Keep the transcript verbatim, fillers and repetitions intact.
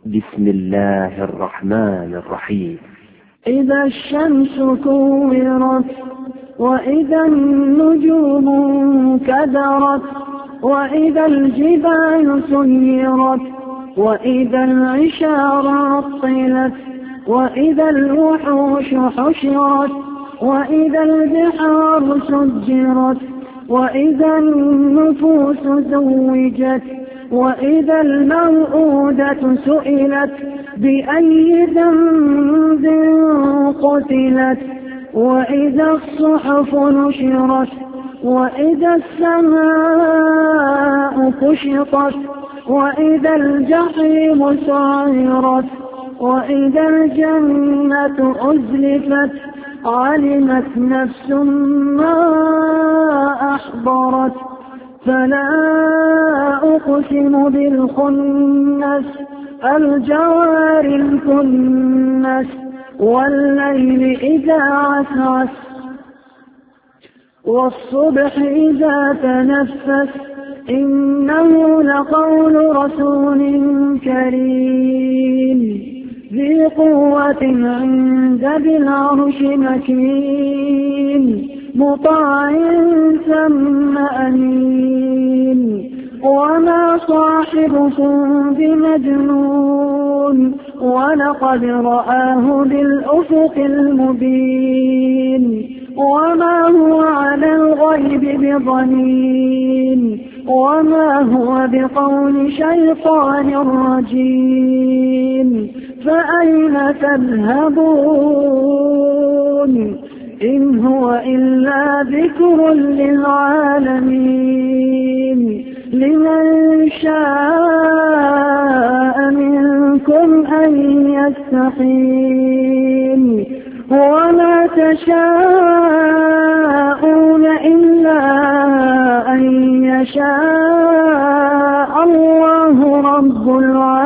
بسم الله الرحمن الرحيم. إذا الشمس كورت وإذا النجوم انكدرت وإذا الجبال سيرت وإذا العشار عطلت وإذا الوحوش حشرت وإذا البحار سجرت وإذا النفوس زوجت وإذا الموءودة سئلت بأي ذنب قتلت وإذا الصحف نشرت وإذا السماء كشطت وإذا الجحيم سعرت وإذا الجنة أزلفت علمت نفس ما أحضرت. فلا أقسم بالخنس الجوار الكنس والليل إذا عسعس والصبح إذا تنفس إنه لقول رسول كريم ذي قوة عند ذي العرش مكين مطاع ثم أمين وما صاحبكم بمجنون ولقد رآه بالأفق المبين وما هو على الغيب بضنين وما هو بقول شيطان رجيم فأين تذهبون إن هو إلا ذكر للعالمين لمن شاء منكم أن يستقيم وما تشاءون إلا أن يشاء الله رب العالمين.